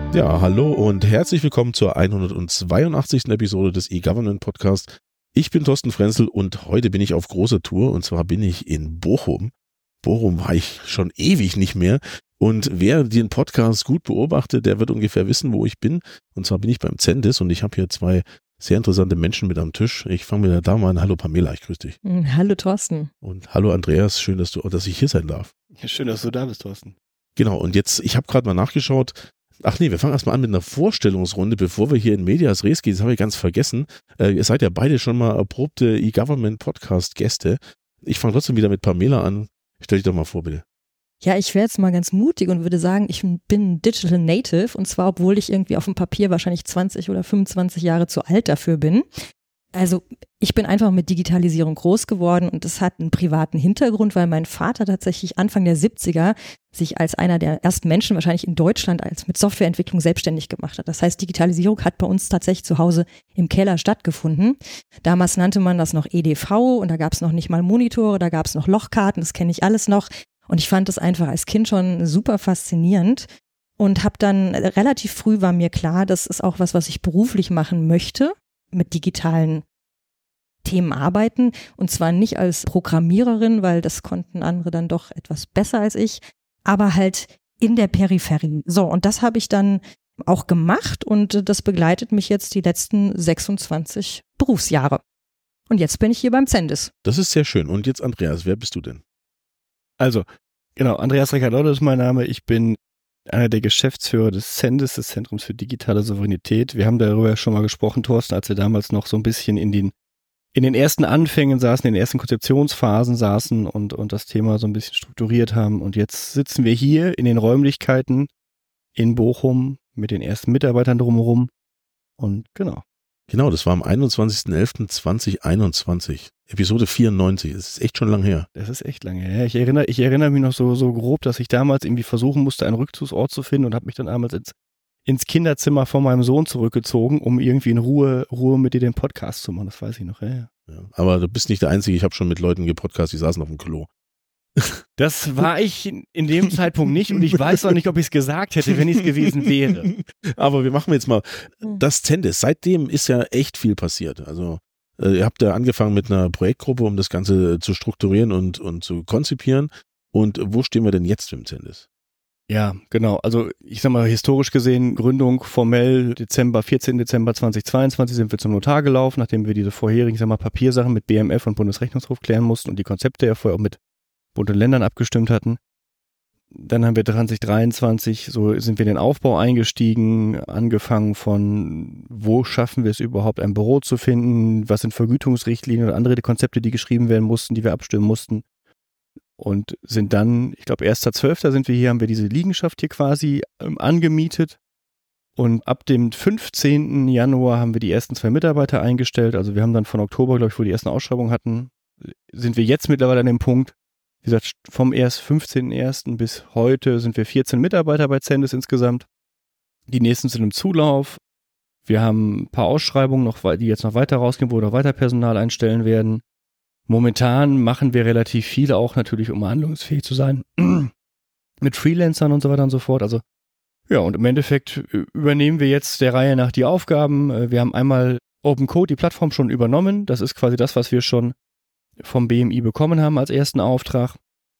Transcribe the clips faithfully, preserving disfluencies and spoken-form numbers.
Ja, hallo und herzlich willkommen zur hundertzweiundachtzigsten Episode des E-Government Podcast. Ich bin Thorsten Frenzel und heute bin ich auf großer Tour und zwar bin ich in Bochum. Bochum war ich schon ewig nicht mehr und wer den Podcast gut beobachtet, der wird ungefähr wissen, wo ich bin. Und zwar bin ich beim Zendis und ich habe hier zwei sehr interessante Menschen mit am Tisch. Ich fange mit der Dame an. Hallo Pamela, ich grüße dich. Hallo Thorsten. Und hallo Andreas, schön, dass du, dass ich hier sein darf. Ja, schön, dass du da bist, Thorsten. Genau, und jetzt, ich habe gerade mal nachgeschaut. Ach nee, wir fangen erstmal an mit einer Vorstellungsrunde, bevor wir hier in Medias Res gehen. Das habe ich ganz vergessen. Äh, ihr seid ja beide schon mal erprobte E-Government-Podcast-Gäste. Ich fange trotzdem wieder mit Pamela an. Stell dich doch mal vor, bitte. Ja, ich wäre jetzt mal ganz mutig und würde sagen, ich bin Digital Native und zwar, obwohl ich irgendwie auf dem Papier wahrscheinlich zwanzig oder fünfundzwanzig Jahre zu alt dafür bin. Also ich bin einfach mit Digitalisierung groß geworden und das hat einen privaten Hintergrund, weil mein Vater tatsächlich Anfang der siebziger sich als einer der ersten Menschen wahrscheinlich in Deutschland als mit Softwareentwicklung selbstständig gemacht hat. Das heißt, Digitalisierung hat bei uns tatsächlich zu Hause im Keller stattgefunden. Damals nannte man das noch E D V und da gab es noch nicht mal Monitore, da gab es noch Lochkarten, das kenne ich alles noch. Und ich fand das einfach als Kind schon super faszinierend und habe dann relativ früh war mir klar, das ist auch was, was ich beruflich machen möchte, mit digitalen Themen arbeiten und zwar nicht als Programmiererin, weil das konnten andere dann doch etwas besser als ich, aber halt in der Peripherie. So, und das habe ich dann auch gemacht und das begleitet mich jetzt die letzten sechsundzwanzig Berufsjahre. Und jetzt bin ich hier beim Zendis. Das ist sehr schön. Und jetzt Andreas, wer bist du denn? Also, genau, Andreas Riccardolle ist mein Name. Ich bin einer der Geschäftsführer des Zendis, des Zentrums für digitale Souveränität. Wir haben darüber schon mal gesprochen, Thorsten, als wir damals noch so ein bisschen in den in den ersten Anfängen saßen, in den ersten Konzeptionsphasen saßen und, und das Thema so ein bisschen strukturiert haben. Und jetzt sitzen wir hier in den Räumlichkeiten in Bochum mit den ersten Mitarbeitern drumherum. Und genau. Genau, das war am einundzwanzigsten elften zweitausendeinundzwanzig. Episode vierundneunzig. Das ist echt schon lang her. Das ist echt lange her. Ich erinnere, ich erinnere mich noch so, so grob, dass ich damals irgendwie versuchen musste, einen Rückzugsort zu finden und habe mich dann damals ins, ins Kinderzimmer von meinem Sohn zurückgezogen, um irgendwie in Ruhe, Ruhe mit dir den Podcast zu machen. Das weiß ich noch. Ja, ja. Ja, aber du bist nicht der Einzige. Ich habe schon mit Leuten gepodcast, die saßen auf dem Klo. Das war ich in dem Zeitpunkt nicht und ich weiß auch nicht, ob ich es gesagt hätte, wenn ich es gewesen wäre. Aber wir machen jetzt mal das Zendis. Seitdem ist ja echt viel passiert. Also äh, ihr habt ja angefangen mit einer Projektgruppe, um das Ganze zu strukturieren und, und zu konzipieren. Und wo stehen wir denn jetzt im Zendis? Ja, genau. Also ich sag mal, historisch gesehen, Gründung formell Dezember, vierzehnten Dezember zweitausendzweiundzwanzig sind wir zum Notar gelaufen, nachdem wir diese vorherigen, ich sag mal, Papiersachen mit B M F und Bundesrechnungshof klären mussten und die Konzepte ja vorher auch mit Bund und Ländern abgestimmt hatten. Dann haben wir zweitausenddreiundzwanzig, so sind wir in den Aufbau eingestiegen, angefangen von, wo schaffen wir es überhaupt, ein Büro zu finden, was sind Vergütungsrichtlinien oder andere Konzepte, die geschrieben werden mussten, die wir abstimmen mussten. Und sind dann, ich glaube, erster zwölfter sind wir hier, haben wir diese Liegenschaft hier quasi ähm, angemietet. Und ab dem fünfzehnten Januar haben wir die ersten zwei Mitarbeiter eingestellt. Also wir haben dann von Oktober, glaube ich, wo wir die ersten Ausschreibungen hatten, sind wir jetzt mittlerweile an dem Punkt, wie gesagt, vom erst fünfzehnten ersten bis heute sind wir vierzehn Mitarbeiter bei Zendis insgesamt. Die nächsten sind im Zulauf. Wir haben ein paar Ausschreibungen noch, die jetzt noch weiter rausgehen, wo wir noch weiter Personal einstellen werden. Momentan machen wir relativ viel, auch natürlich, um handlungsfähig zu sein, mit Freelancern und so weiter und so fort. Also ja, und im Endeffekt übernehmen wir jetzt der Reihe nach die Aufgaben. Wir haben einmal Open Code, die Plattform, schon übernommen. Das ist quasi das, was wir schon vom B M I bekommen haben als ersten Auftrag,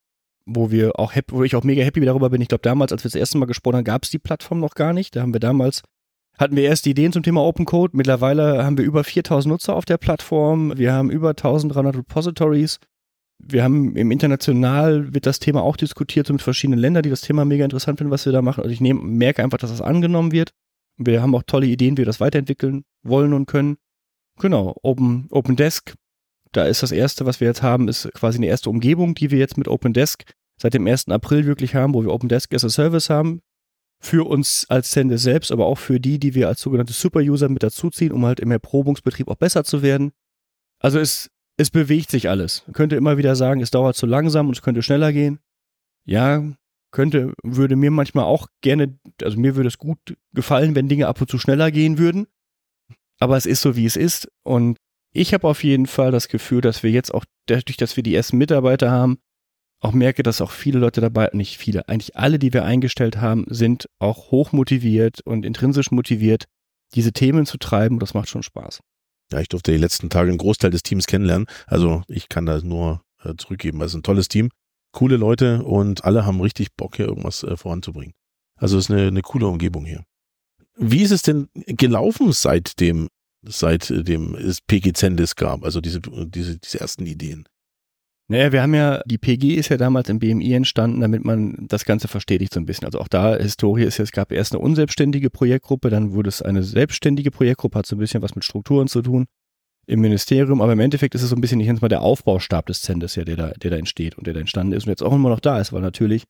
wo wir auch happy, wo ich auch mega happy darüber bin. Ich glaube, damals, als wir das erste Mal gesprochen haben, gab es die Plattform noch gar nicht. Da haben wir damals, hatten wir erst die Ideen zum Thema Open Code. Mittlerweile haben wir über viertausend Nutzer auf der Plattform. Wir haben über dreizehnhundert Repositories. Wir haben im international wird das Thema auch diskutiert, so mit verschiedenen Ländern, die das Thema mega interessant finden, was wir da machen. Also ich nehm, merke einfach, dass das angenommen wird. Wir haben auch tolle Ideen, wie wir das weiterentwickeln wollen und können. Genau, Open, Open Desk. Da ist das erste, was wir jetzt haben, ist quasi eine erste Umgebung, die wir jetzt mit Open Desk seit dem ersten April wirklich haben, wo wir Open Desk as a Service haben. Für uns als Zendis selbst, aber auch für die, die wir als sogenannte Super-User mit dazuziehen, um halt im Erprobungsbetrieb auch besser zu werden. Also es, es bewegt sich alles. Man könnte immer wieder sagen, es dauert zu langsam und es könnte schneller gehen. Ja, könnte, würde mir manchmal auch gerne, also mir würde es gut gefallen, wenn Dinge ab und zu schneller gehen würden. Aber es ist so, wie es ist. Und ich habe auf jeden Fall das Gefühl, dass wir jetzt auch dadurch, dass wir die ersten Mitarbeiter haben, auch merke, dass auch viele Leute dabei, nicht viele, eigentlich alle, die wir eingestellt haben, sind auch hochmotiviert und intrinsisch motiviert, diese Themen zu treiben. Das macht schon Spaß. Ja, ich durfte die letzten Tage einen Großteil des Teams kennenlernen. Also ich kann da nur äh, zurückgeben. Es ist ein tolles Team, coole Leute und alle haben richtig Bock, hier irgendwas äh, voranzubringen. Also es ist eine, eine coole Umgebung hier. Wie ist es denn gelaufen seitdem, seitdem es P G Cendis gab? Also diese, diese, diese ersten Ideen. Naja, wir haben ja, die P G ist ja damals im B M I entstanden, damit man das Ganze verstetigt so ein bisschen. Also auch da, Historie ist ja, es gab erst eine unselbstständige Projektgruppe, dann wurde es eine selbstständige Projektgruppe, hat so ein bisschen was mit Strukturen zu tun im Ministerium, aber im Endeffekt ist es so ein bisschen, ich nenne es mal der Aufbaustab des Cendis, ja, der da, der da entsteht und der da entstanden ist und jetzt auch immer noch da ist, weil natürlich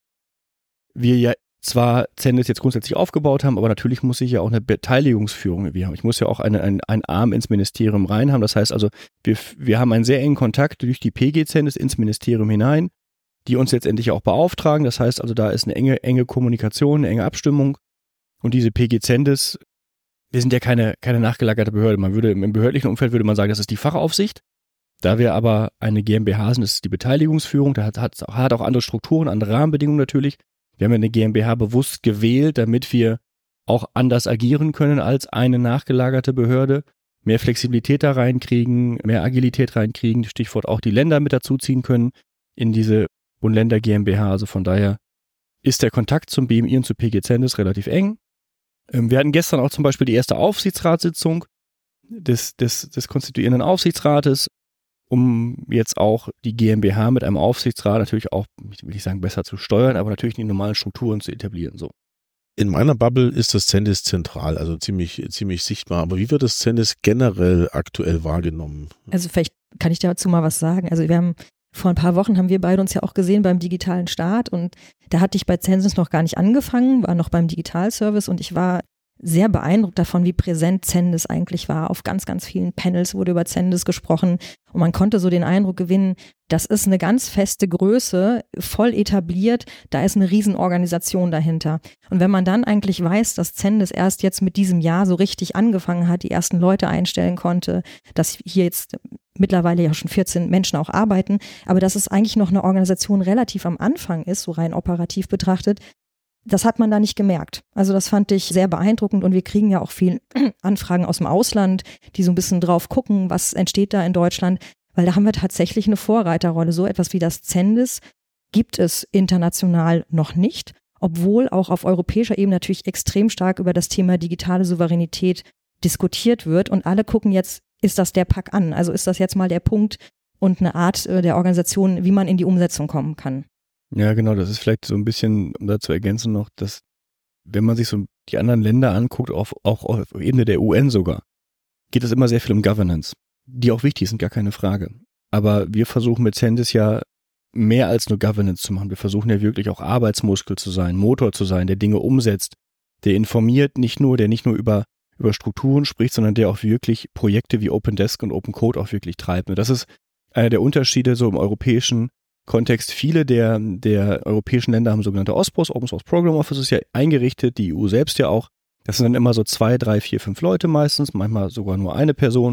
wir ja zwar Cendis jetzt grundsätzlich aufgebaut haben, aber natürlich muss ich ja auch eine Beteiligungsführung irgendwie haben. Ich muss ja auch eine, ein, einen Arm ins Ministerium rein haben. Das heißt also, wir, wir haben einen sehr engen Kontakt durch die P G Cendis ins Ministerium hinein, die uns letztendlich auch beauftragen. Das heißt also, da ist eine enge, enge Kommunikation, eine enge Abstimmung. Und diese P G Cendis, wir sind ja keine, keine nachgelagerte Behörde. Man würde, im behördlichen Umfeld würde man sagen, das ist die Fachaufsicht. Da wir aber eine GmbH sind, das ist die Beteiligungsführung. Da hat, hat, hat auch andere Strukturen, andere Rahmenbedingungen natürlich. Wir haben ja eine GmbH bewusst gewählt, damit wir auch anders agieren können als eine nachgelagerte Behörde, mehr Flexibilität da reinkriegen, mehr Agilität reinkriegen, Stichwort auch die Länder mit dazuziehen können in diese Bund-Länder GmbH. Also von daher ist der Kontakt zum B M I und zu P G Cendis relativ eng. Wir hatten gestern auch zum Beispiel die erste Aufsichtsratssitzung des, des, des konstituierenden Aufsichtsrates, um jetzt auch die GmbH mit einem Aufsichtsrat natürlich auch, will ich sagen, besser zu steuern, aber natürlich die normalen Strukturen zu etablieren. So. In meiner Bubble ist das Cendis zentral, also ziemlich, ziemlich sichtbar. Aber wie wird das Cendis generell aktuell wahrgenommen? Also vielleicht kann ich dazu mal was sagen. Also wir haben vor ein paar Wochen haben wir beide uns ja auch gesehen beim digitalen Start und da hatte ich bei Cendis noch gar nicht angefangen, war noch beim Digitalservice und ich war sehr beeindruckt davon, wie präsent Cendis eigentlich war. Auf ganz, ganz vielen Panels wurde über Cendis gesprochen und man konnte so den Eindruck gewinnen, das ist eine ganz feste Größe, voll etabliert, da ist eine Riesenorganisation dahinter. Und wenn man dann eigentlich weiß, dass Cendis erst jetzt mit diesem Jahr so richtig angefangen hat, die ersten Leute einstellen konnte, dass hier jetzt mittlerweile ja schon vierzehn Menschen auch arbeiten, aber dass es eigentlich noch eine Organisation relativ am Anfang ist, so rein operativ betrachtet, das hat man da nicht gemerkt. Also das fand ich sehr beeindruckend und wir kriegen ja auch viel Anfragen aus dem Ausland, die so ein bisschen drauf gucken, was entsteht da in Deutschland, weil da haben wir tatsächlich eine Vorreiterrolle. So etwas wie das Cendis gibt es international noch nicht, obwohl auch auf europäischer Ebene natürlich extrem stark über das Thema digitale Souveränität diskutiert wird und alle gucken jetzt, ist das der Pack an? Also ist das jetzt mal der Punkt und eine Art der Organisation, wie man in die Umsetzung kommen kann? Ja, genau, das ist vielleicht so ein bisschen, um da zu ergänzen noch, dass wenn man sich so die anderen Länder anguckt, auf, auch auf Ebene der U N sogar, geht es immer sehr viel um Governance, die auch wichtig sind, gar keine Frage. Aber wir versuchen mit Cendis ja mehr als nur Governance zu machen. Wir versuchen ja wirklich auch Arbeitsmuskel zu sein, Motor zu sein, der Dinge umsetzt, der informiert nicht nur, der nicht nur über, über Strukturen spricht, sondern der auch wirklich Projekte wie Open Desk und Open Code auch wirklich treibt. Und das ist einer der Unterschiede so im europäischen Kontext. Viele der, der europäischen Länder haben sogenannte O S P Os, Open Source Program Offices, ja eingerichtet, die E U selbst ja auch. Das sind dann immer so zwei, drei, vier, fünf Leute meistens, manchmal sogar nur eine Person,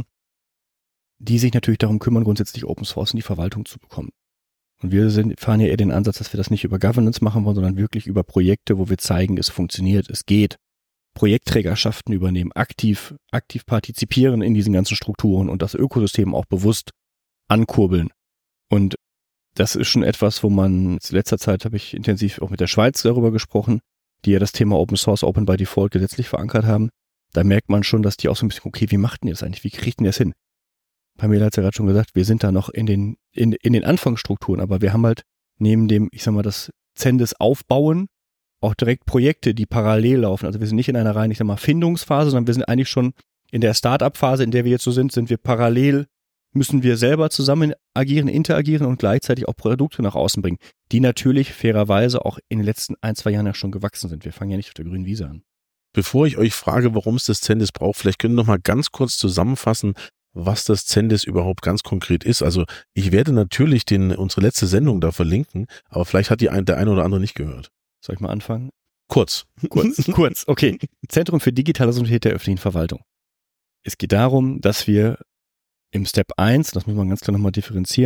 die sich natürlich darum kümmern, grundsätzlich Open Source in die Verwaltung zu bekommen. Und wir sind, fahren ja eher den Ansatz, dass wir das nicht über Governance machen wollen, sondern wirklich über Projekte, wo wir zeigen, es funktioniert, es geht. Projektträgerschaften übernehmen, aktiv, aktiv partizipieren in diesen ganzen Strukturen und das Ökosystem auch bewusst ankurbeln. Und das ist schon etwas, wo man, in letzter Zeit habe ich intensiv auch mit der Schweiz darüber gesprochen, die ja das Thema Open Source, Open by Default gesetzlich verankert haben. Da merkt man schon, dass die auch so ein bisschen, okay, wie macht denn ihr das eigentlich? Wie kriegt ihr das hin? Pamela hat es ja gerade schon gesagt, wir sind da noch in den, in, in den Anfangsstrukturen, aber wir haben halt neben dem, ich sag mal, das Cendis aufbauen, auch direkt Projekte, die parallel laufen. Also wir sind nicht in einer reinen, ich sag mal, Findungsphase, sondern wir sind eigentlich schon in der Start-up-Phase, in der wir jetzt so sind, sind wir parallel, müssen wir selber zusammen agieren, interagieren und gleichzeitig auch Produkte nach außen bringen, die natürlich fairerweise auch in den letzten ein, zwei Jahren ja schon gewachsen sind. Wir fangen ja nicht auf der grünen Wiese an. Bevor ich euch frage, warum es das Cendis braucht, vielleicht können wir noch mal ganz kurz zusammenfassen, was das Cendis überhaupt ganz konkret ist. Also ich werde natürlich den, unsere letzte Sendung da verlinken, aber vielleicht hat die ein, der eine oder andere nicht gehört. Soll ich mal anfangen? Kurz. Kurz, kurz. Okay. Zentrum für digitale Souveränität der öffentlichen Verwaltung. Es geht darum, dass wir im Step eins, das muss man ganz klar nochmal differenzieren,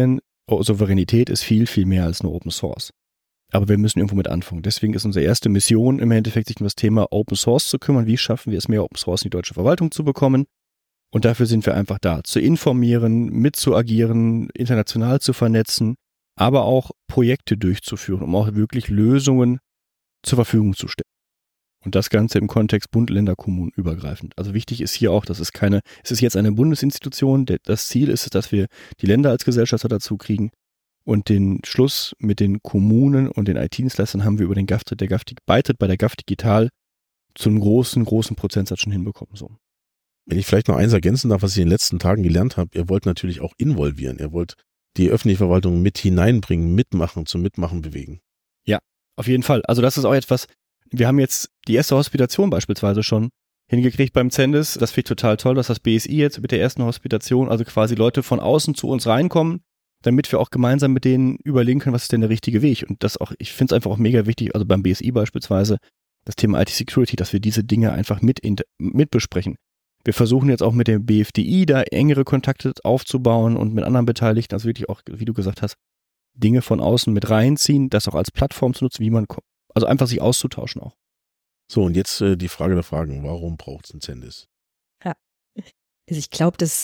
Souveränität ist viel, viel mehr als nur Open Source. Aber wir müssen irgendwo mit anfangen. Deswegen ist unsere erste Mission im Endeffekt, sich um das Thema Open Source zu kümmern. Wie schaffen wir es, mehr Open Source in die deutsche Verwaltung zu bekommen? Und dafür sind wir einfach da, zu informieren, mitzuagieren, international zu vernetzen, aber auch Projekte durchzuführen, um auch wirklich Lösungen zur Verfügung zu stellen. Und das Ganze im Kontext Bund, Länder, Kommunen übergreifend. Also wichtig ist hier auch, dass es keine, es ist jetzt eine Bundesinstitution, das Ziel ist, dass wir die Länder als Gesellschafter dazu kriegen. Und den Schluss mit den Kommunen und den I T-Dienstleistern haben wir über den G A F, der G A F Beitritt bei der G A F Digital zu einem großen, großen Prozentsatz schon hinbekommen. So. Wenn ich vielleicht noch eins ergänzen darf, was ich in den letzten Tagen gelernt habe, ihr wollt natürlich auch involvieren. Ihr wollt die öffentliche Verwaltung mit hineinbringen, mitmachen, zum Mitmachen bewegen. Ja, auf jeden Fall. Also das ist auch etwas, wir haben jetzt die erste Hospitation beispielsweise schon hingekriegt beim Zendes. Das finde ich total toll, dass das B S I jetzt mit der ersten Hospitation, also quasi Leute von außen zu uns reinkommen, damit wir auch gemeinsam mit denen überlegen können, was ist denn der richtige Weg. Und das auch, ich finde es einfach auch mega wichtig, also beim B S I beispielsweise, das Thema I T-Security, dass wir diese Dinge einfach mit, in, mit besprechen. Wir versuchen jetzt auch mit dem B F D I da engere Kontakte aufzubauen und mit anderen Beteiligten, also wirklich auch, wie du gesagt hast, Dinge von außen mit reinziehen, das auch als Plattform zu nutzen, wie man, also einfach sich auszutauschen auch. So, und jetzt äh, die Frage der Fragen, warum braucht es ein Zendes? Ja, also ich glaube, das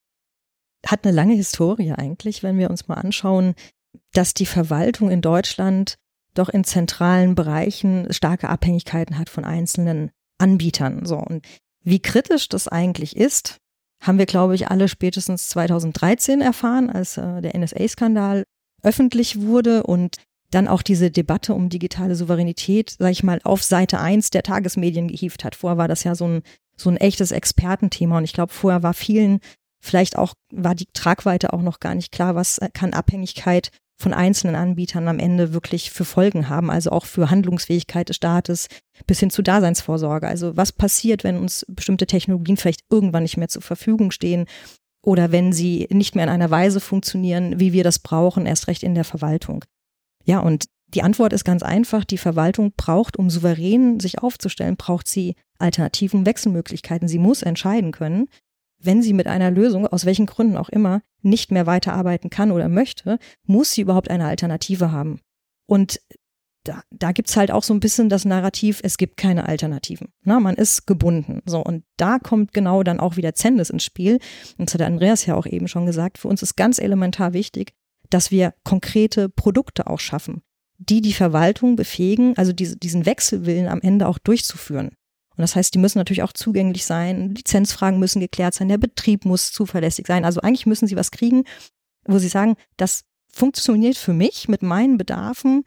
hat eine lange Historie eigentlich, wenn wir uns mal anschauen, dass die Verwaltung in Deutschland doch in zentralen Bereichen starke Abhängigkeiten hat von einzelnen Anbietern. So, und wie kritisch das eigentlich ist, haben wir, glaube ich, alle spätestens zweitausenddreizehn erfahren, als äh, der N S A-Skandal öffentlich wurde und dann auch diese Debatte um digitale Souveränität, sag ich mal, auf Seite eins der Tagesmedien gehievt hat. Vorher war das ja so ein, so ein echtes Expertenthema und ich glaube, vorher war vielen, vielleicht auch, war die Tragweite auch noch gar nicht klar, was kann Abhängigkeit von einzelnen Anbietern am Ende wirklich für Folgen haben, also auch für Handlungsfähigkeit des Staates bis hin zu Daseinsvorsorge. Also was passiert, wenn uns bestimmte Technologien vielleicht irgendwann nicht mehr zur Verfügung stehen oder wenn sie nicht mehr in einer Weise funktionieren, wie wir das brauchen, erst recht in der Verwaltung. Ja, und die Antwort ist ganz einfach, die Verwaltung braucht, um souverän sich aufzustellen, braucht sie Alternativen, Wechselmöglichkeiten. Sie muss entscheiden können, wenn sie mit einer Lösung, aus welchen Gründen auch immer, nicht mehr weiterarbeiten kann oder möchte, muss sie überhaupt eine Alternative haben. Und da, da gibt's halt auch so ein bisschen das Narrativ, es gibt keine Alternativen. Na, man ist gebunden. So, und da kommt genau dann auch wieder Zendes ins Spiel. Und das hat der Andreas ja auch eben schon gesagt, für uns ist ganz elementar wichtig, dass wir konkrete Produkte auch schaffen, die die Verwaltung befähigen, also diese, diesen Wechselwillen am Ende auch durchzuführen. Und das heißt, die müssen natürlich auch zugänglich sein, Lizenzfragen müssen geklärt sein, der Betrieb muss zuverlässig sein. Also eigentlich müssen sie was kriegen, wo sie sagen, das funktioniert für mich mit meinen Bedarfen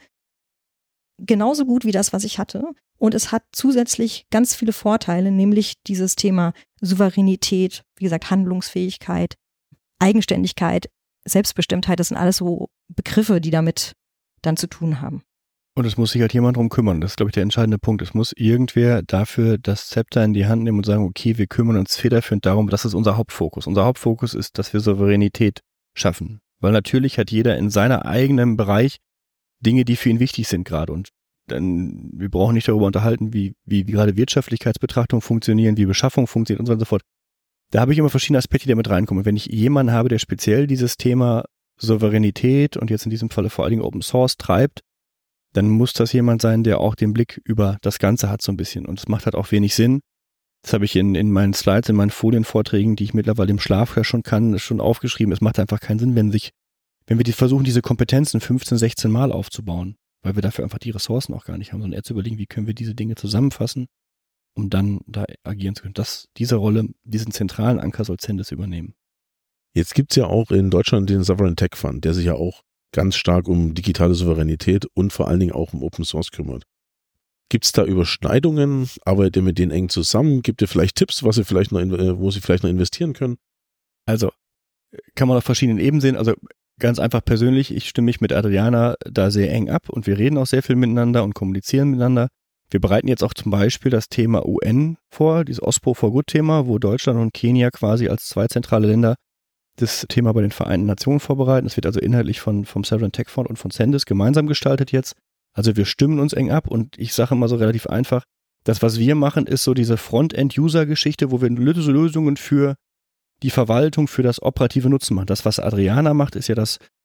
genauso gut wie das, was ich hatte. Und es hat zusätzlich ganz viele Vorteile, nämlich dieses Thema Souveränität, wie gesagt, Handlungsfähigkeit, Eigenständigkeit, Selbstbestimmtheit, das sind alles so Begriffe, die damit dann zu tun haben. Und es muss sich halt jemand drum kümmern. Das ist, glaube ich, der entscheidende Punkt. Es muss irgendwer dafür das Zepter in die Hand nehmen und sagen, okay, wir kümmern uns federführend darum, das ist unser Hauptfokus. Unser Hauptfokus ist, dass wir Souveränität schaffen. Weil natürlich hat jeder in seinem eigenen Bereich Dinge, die für ihn wichtig sind gerade. Und dann, wir brauchen nicht darüber unterhalten, wie, wie, wie gerade Wirtschaftlichkeitsbetrachtungen funktionieren, wie Beschaffung funktioniert und so weiter und so fort. Da habe ich immer verschiedene Aspekte, die damit reinkommen. Und wenn ich jemanden habe, der speziell dieses Thema Souveränität und jetzt in diesem Falle vor allen Dingen Open Source treibt, dann muss das jemand sein, der auch den Blick über das Ganze hat so ein bisschen. Und es macht halt auch wenig Sinn. Das habe ich in, in meinen Slides, in meinen Folienvorträgen, die ich mittlerweile im Schlaf ja schon kann, schon aufgeschrieben. Es macht einfach keinen Sinn, wenn sich, wenn wir die versuchen, diese Kompetenzen fünfzehn, sechzehn Mal aufzubauen, weil wir dafür einfach die Ressourcen auch gar nicht haben, sondern eher zu überlegen, wie können wir diese Dinge zusammenfassen, um dann da agieren zu können. Das, diese Rolle, diesen zentralen Anker soll Zendes übernehmen. Jetzt gibt's ja auch in Deutschland den Sovereign Tech Fund, der sich ja auch ganz stark um digitale Souveränität und vor allen Dingen auch um Open Source kümmert. Gibt es da Überschneidungen? Arbeitet ihr mit denen eng zusammen? Gibt ihr vielleicht Tipps, was ihr vielleicht noch, wo sie vielleicht noch investieren können? Also kann man auf verschiedenen Ebenen sehen. Also ganz einfach persönlich, ich stimme mich mit Adriana da sehr eng ab und wir reden auch sehr viel miteinander und kommunizieren miteinander. Wir bereiten jetzt auch zum Beispiel das Thema U N vor, dieses OSPO for Good Thema, wo Deutschland und Kenia quasi als zwei zentrale Länder das Thema bei den Vereinten Nationen vorbereiten. Es wird also inhaltlich von, vom Sovereign Tech Fund und von Zendes gemeinsam gestaltet jetzt. Also wir stimmen uns eng ab und ich sage immer so relativ einfach, das, was wir machen, ist so diese Front-End-User-Geschichte, wo wir Lösungen für die Verwaltung, für das operative Nutzen machen. Das, was Adriana macht, ist ja das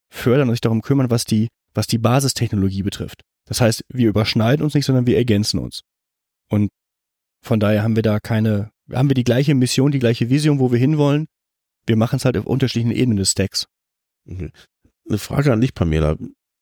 fördern und sich darum kümmern, was die, was die Basistechnologie betrifft. Das heißt, wir überschneiden uns nicht, sondern wir ergänzen uns. Und von daher haben wir da keine, haben wir die gleiche Mission, die gleiche Vision, wo wir hinwollen. Wir machen es halt auf unterschiedlichen Ebenen des Stacks. Okay. Eine Frage an dich, Pamela.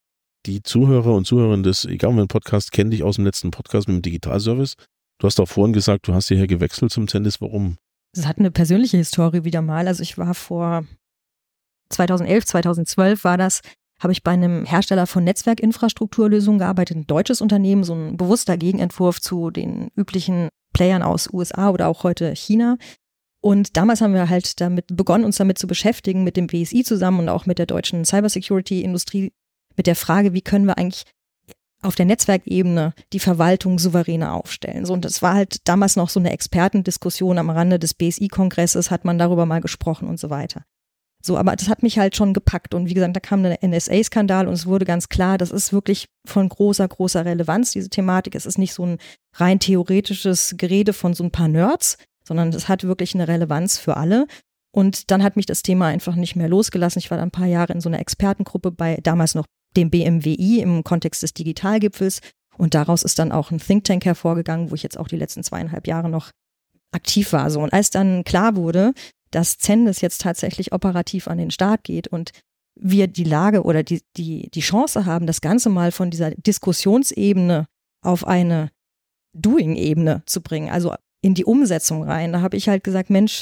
Die Zuhörer und Zuhörerinnen des eGovernment-Podcasts kennen dich aus dem letzten Podcast mit dem Digitalservice. Du hast auch vorhin gesagt, du hast hierher gewechselt zum Zendes. Warum? Es hat eine persönliche Historie wieder mal. Also ich war vor zweitausendelf, zweitausendzwölf war das, habe ich bei einem Hersteller von Netzwerkinfrastrukturlösungen gearbeitet, ein deutsches Unternehmen, so ein bewusster Gegenentwurf zu den üblichen Playern aus U S A oder auch heute China. Und damals haben wir halt damit begonnen, uns damit zu beschäftigen, mit dem B S I zusammen und auch mit der deutschen Cybersecurity-Industrie, mit der Frage, wie können wir eigentlich auf der Netzwerkebene die Verwaltung souveräner aufstellen. So, und das war halt damals noch so eine Expertendiskussion am Rande des B S I-Kongresses, hat man darüber mal gesprochen und so weiter. So, aber das hat mich halt schon gepackt und wie gesagt, da kam der N S A-Skandal und es wurde ganz klar, das ist wirklich von großer, großer Relevanz, diese Thematik. Es ist nicht so ein rein theoretisches Gerede von so ein paar Nerds, sondern es hat wirklich eine Relevanz für alle. Und dann hat mich das Thema einfach nicht mehr losgelassen. Ich war dann ein paar Jahre in so einer Expertengruppe bei damals noch dem B M W I im Kontext des Digitalgipfels und daraus ist dann auch ein Think Tank hervorgegangen, wo ich jetzt auch die letzten zweieinhalb Jahre noch aktiv war. So. Und als dann klar wurde, dass Zendes jetzt tatsächlich operativ an den Start geht und wir die Lage oder die, die, die Chance haben, das Ganze mal von dieser Diskussionsebene auf eine Doing-Ebene zu bringen, also in die Umsetzung rein, da habe ich halt gesagt, Mensch,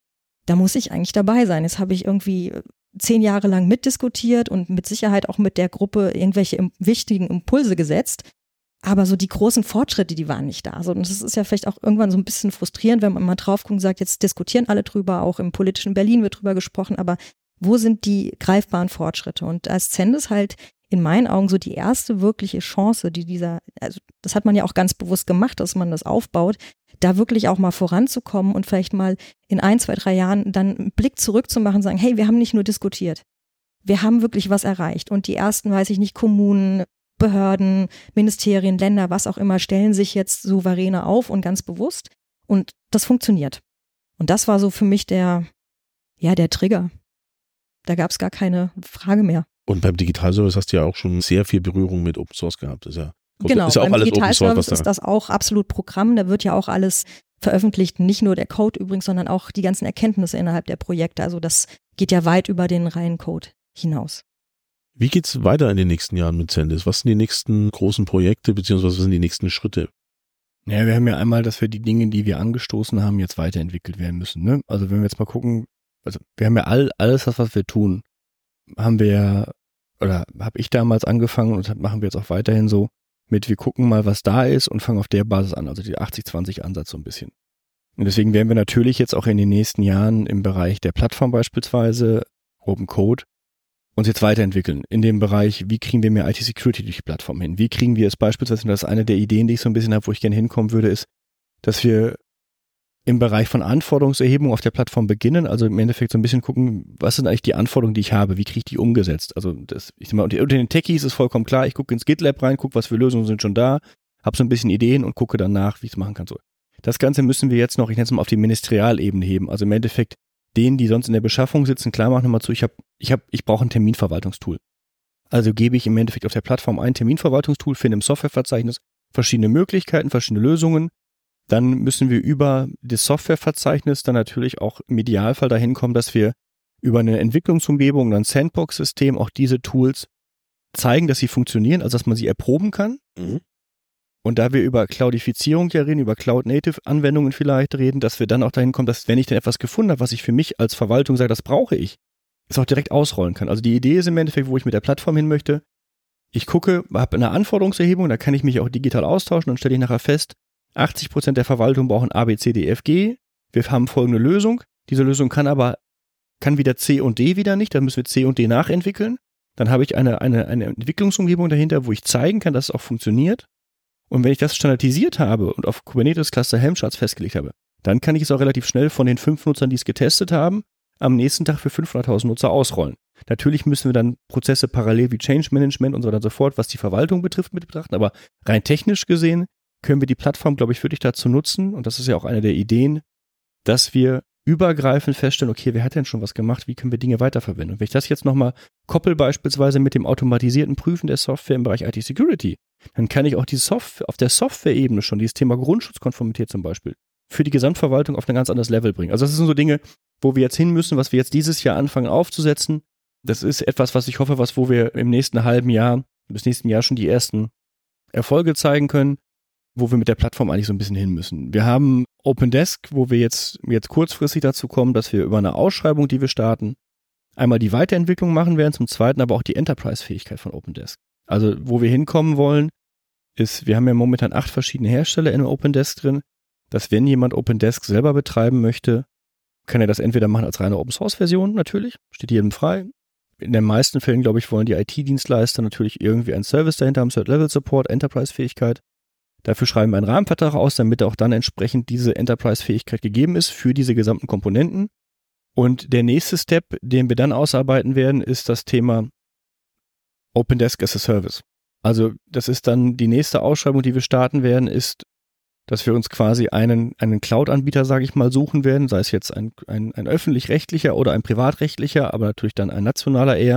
da muss ich eigentlich dabei sein. Jetzt habe ich irgendwie zehn Jahre lang mitdiskutiert und mit Sicherheit auch mit der Gruppe irgendwelche im, wichtigen Impulse gesetzt. Aber so die großen Fortschritte, die waren nicht da. Also, und das ist ja vielleicht auch irgendwann so ein bisschen frustrierend, wenn man mal drauf guckt und sagt, jetzt diskutieren alle drüber, auch im politischen Berlin wird drüber gesprochen, aber wo sind die greifbaren Fortschritte? Und als Zendes halt in meinen Augen so die erste wirkliche Chance, die dieser, also das hat man ja auch ganz bewusst gemacht, dass man das aufbaut, da wirklich auch mal voranzukommen und vielleicht mal in ein, zwei, drei Jahren dann einen Blick zurückzumachen und sagen, hey, wir haben nicht nur diskutiert, wir haben wirklich was erreicht. Und die ersten, weiß ich nicht, Kommunen, Behörden, Ministerien, Länder, was auch immer, stellen sich jetzt souveräner auf und ganz bewusst. Und das funktioniert. Und das war so für mich der, ja, der Trigger. Da gab es gar keine Frage mehr. Und beim Digitalservice hast du ja auch schon sehr viel Berührung mit Open Source gehabt. Das ist ja, genau, ist ja auch beim alles Digitalservice Open Source, was ist das auch absolut Programm. Da wird ja auch alles veröffentlicht, nicht nur der Code übrigens, sondern auch die ganzen Erkenntnisse innerhalb der Projekte. Also das geht ja weit über den reinen Code hinaus. Wie geht's weiter in den nächsten Jahren mit Zendes? Was sind die nächsten großen Projekte, beziehungsweise was sind die nächsten Schritte? Ja, wir haben ja einmal, dass wir die Dinge, die wir angestoßen haben, jetzt weiterentwickelt werden müssen. Ne? Also wenn wir jetzt mal gucken, also wir haben ja all, alles, das, was wir tun, haben wir ja, oder habe ich damals angefangen und das machen wir jetzt auch weiterhin so, mit wir gucken mal, was da ist und fangen auf der Basis an, also die achtzig zwanzig Ansatz so ein bisschen. Und deswegen werden wir natürlich jetzt auch in den nächsten Jahren im Bereich der Plattform beispielsweise, Open Code, uns jetzt weiterentwickeln in dem Bereich, wie kriegen wir mehr I T-Security durch die Plattform hin? Wie kriegen wir es beispielsweise, und das ist eine der Ideen, die ich so ein bisschen habe, wo ich gerne hinkommen würde, ist, dass wir im Bereich von Anforderungserhebung auf der Plattform beginnen, also im Endeffekt so ein bisschen gucken, was sind eigentlich die Anforderungen, die ich habe, wie kriege ich die umgesetzt? Also das, ich sag mal, unter den Techies ist vollkommen klar, ich gucke ins GitLab rein, gucke, was für Lösungen sind schon da, habe so ein bisschen Ideen und gucke dann nach, wie ich es machen kann. So. Das Ganze müssen wir jetzt noch, ich nenne es mal, auf die Ministerialebene heben, also im Endeffekt denen, die sonst in der Beschaffung sitzen, klar machen nochmal zu, ich habe, ich habe, ich brauche ein Terminverwaltungstool. Also gebe ich im Endeffekt auf der Plattform ein Terminverwaltungstool, finde im Softwareverzeichnis verschiedene Möglichkeiten, verschiedene Lösungen. Dann müssen wir über das Softwareverzeichnis dann natürlich auch im Idealfall dahin kommen, dass wir über eine Entwicklungsumgebung, ein Sandbox-System auch diese Tools zeigen, dass sie funktionieren, also dass man sie erproben kann. Mhm. Und da wir über Cloudifizierung ja reden, über Cloud-Native-Anwendungen vielleicht reden, dass wir dann auch dahin kommen, dass wenn ich dann etwas gefunden habe, was ich für mich als Verwaltung sage, das brauche ich, es auch direkt ausrollen kann. Also die Idee ist im Endeffekt, wo ich mit der Plattform hin möchte, ich gucke, habe eine Anforderungserhebung, da kann ich mich auch digital austauschen und stelle ich nachher fest, achtzig Prozent der Verwaltung brauchen A, B, C, D, F, G. Wir haben folgende Lösung. Diese Lösung kann aber, kann wieder C und D wieder nicht, dann müssen wir C und D nachentwickeln. Dann habe ich eine, eine, eine Entwicklungsumgebung dahinter, wo ich zeigen kann, dass es auch funktioniert. Und wenn ich das standardisiert habe und auf Kubernetes Cluster Helm-Charts festgelegt habe, dann kann ich es auch relativ schnell von den fünf Nutzern, die es getestet haben, am nächsten Tag für fünfhunderttausend Nutzer ausrollen. Natürlich müssen wir dann Prozesse parallel wie Change Management und so weiter und so fort, was die Verwaltung betrifft, mit betrachten, aber rein technisch gesehen können wir die Plattform, glaube ich, wirklich dazu nutzen, und das ist ja auch eine der Ideen, dass wir übergreifend feststellen, okay, wer hat denn schon was gemacht, wie können wir Dinge weiterverwenden? Und wenn ich das jetzt nochmal koppel beispielsweise mit dem automatisierten Prüfen der Software im Bereich I T-Security, dann kann ich auch die Software, auf der Software-Ebene schon dieses Thema Grundschutzkonformität zum Beispiel für die Gesamtverwaltung auf ein ganz anderes Level bringen. Also das sind so Dinge, wo wir jetzt hin müssen, was wir jetzt dieses Jahr anfangen aufzusetzen. Das ist etwas, was ich hoffe, was wo wir im nächsten halben Jahr, bis nächsten Jahr schon die ersten Erfolge zeigen können, wo wir mit der Plattform eigentlich so ein bisschen hin müssen. Wir haben OpenDesk, wo wir jetzt, jetzt kurzfristig dazu kommen, dass wir über eine Ausschreibung, die wir starten, einmal die Weiterentwicklung machen werden, zum Zweiten aber auch die Enterprise-Fähigkeit von OpenDesk. Also wo wir hinkommen wollen, ist, wir haben ja momentan acht verschiedene Hersteller in OpenDesk drin, dass wenn jemand OpenDesk selber betreiben möchte, kann er das entweder machen als reine Open-Source-Version natürlich, steht jedem frei. In den meisten Fällen, glaube ich, wollen die I T-Dienstleister natürlich irgendwie einen Service dahinter haben, Third-Level-Support, Enterprise-Fähigkeit. Dafür schreiben wir einen Rahmenvertrag aus, damit auch dann entsprechend diese Enterprise-Fähigkeit gegeben ist für diese gesamten Komponenten. Und der nächste Step, den wir dann ausarbeiten werden, ist das Thema OpenDesk as a Service. Also das ist dann die nächste Ausschreibung, die wir starten werden, ist, dass wir uns quasi einen, einen Cloud-Anbieter, sage ich mal, suchen werden, sei es jetzt ein, ein, ein öffentlich-rechtlicher oder ein privatrechtlicher, aber natürlich dann ein nationaler eher,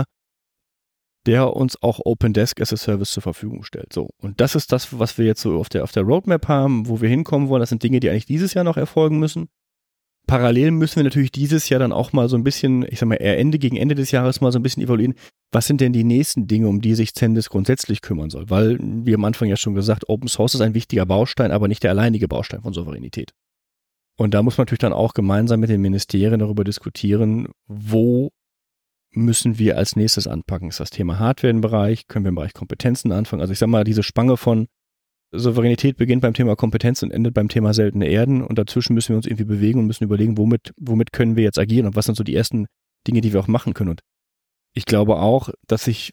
der uns auch OpenDesk as a Service zur Verfügung stellt. So. Und das ist das, was wir jetzt so auf der, auf der Roadmap haben, wo wir hinkommen wollen. Das sind Dinge, die eigentlich dieses Jahr noch erfolgen müssen. Parallel müssen wir natürlich dieses Jahr dann auch mal so ein bisschen, ich sag mal, eher Ende gegen Ende des Jahres mal so ein bisschen evaluieren, was sind denn die nächsten Dinge, um die sich Zendesk grundsätzlich kümmern soll? Weil, wie am Anfang ja schon gesagt, Open Source ist ein wichtiger Baustein, aber nicht der alleinige Baustein von Souveränität. Und da muss man natürlich dann auch gemeinsam mit den Ministerien darüber diskutieren, wo müssen wir als nächstes anpacken? Ist das Thema Hardware im Bereich? Können wir im Bereich Kompetenzen anfangen? Also ich sag mal, diese Spanne von Souveränität beginnt beim Thema Kompetenz und endet beim Thema seltene Erden und dazwischen müssen wir uns irgendwie bewegen und müssen überlegen, womit, womit können wir jetzt agieren und was sind so die ersten Dinge, die wir auch machen können. Und ich glaube auch, dass sich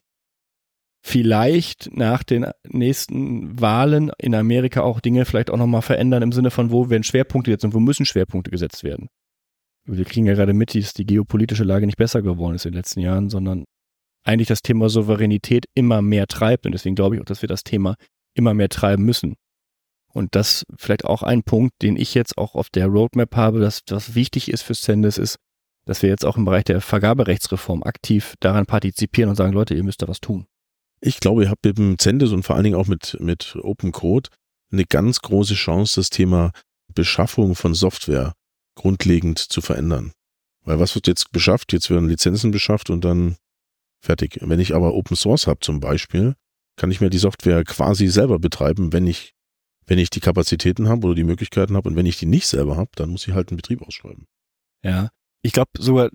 vielleicht nach den nächsten Wahlen in Amerika auch Dinge vielleicht auch nochmal verändern im Sinne von, wo werden Schwerpunkte jetzt und wo müssen Schwerpunkte gesetzt werden. Wir kriegen ja gerade mit, dass die geopolitische Lage nicht besser geworden ist in den letzten Jahren, sondern eigentlich das Thema Souveränität immer mehr treibt und deswegen glaube ich auch, dass wir das Thema immer mehr treiben müssen. Und das vielleicht auch ein Punkt, den ich jetzt auch auf der Roadmap habe, dass was wichtig ist für Zendesk ist, dass wir jetzt auch im Bereich der Vergaberechtsreform aktiv daran partizipieren und sagen, Leute, ihr müsst da was tun. Ich glaube, ihr habt mit dem Zendesk und vor allen Dingen auch mit, mit Open Code eine ganz große Chance, das Thema Beschaffung von Software grundlegend zu verändern. Weil was wird jetzt beschafft? Jetzt werden Lizenzen beschafft und dann fertig. Wenn ich aber Open Source habe zum Beispiel, kann ich mir die Software quasi selber betreiben, wenn ich, wenn ich die Kapazitäten habe oder die Möglichkeiten habe. Und wenn ich die nicht selber habe, dann muss ich halt einen Betrieb ausschreiben. Ja, ich glaube sogar,